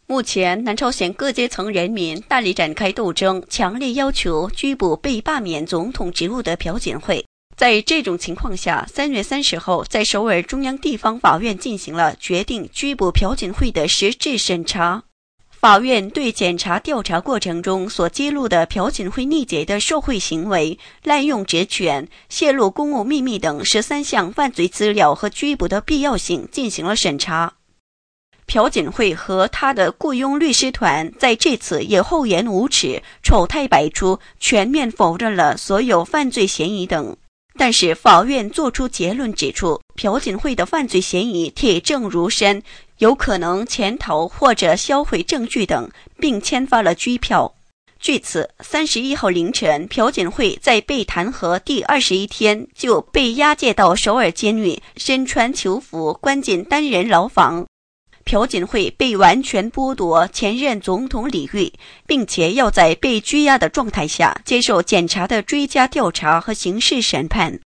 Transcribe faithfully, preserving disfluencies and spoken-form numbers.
目前，南朝鲜各阶层人民大力展开斗争，强烈要求拘捕被罢免总统职务的朴槿惠。在这种情况下，三月三十号，在首尔中央地方法院进行了决定拘捕朴槿惠的实质审查。法院对检察调查过程中所揭露的朴槿惠逆贼的受贿行为、滥用职权、泄露公务秘密等十三项犯罪资料和拘捕的必要性进行了审查。朴槿惠和他的雇佣律师团在这次也厚颜无耻、丑态百出，全面否认了所有犯罪嫌疑等。但是法院作出结论指出，朴槿惠的犯罪嫌疑铁证如山，有可能潜逃或者销毁证据等，并签发了拘票。据此，三十一号凌晨，朴槿惠在被弹劾第二十一天就被押解到首尔监狱，身穿囚服，关进单人牢房。朴槿惠被完全剥夺前任总统礼遇，并且要在被拘押的状态下接受检察的追加调查和刑事审判。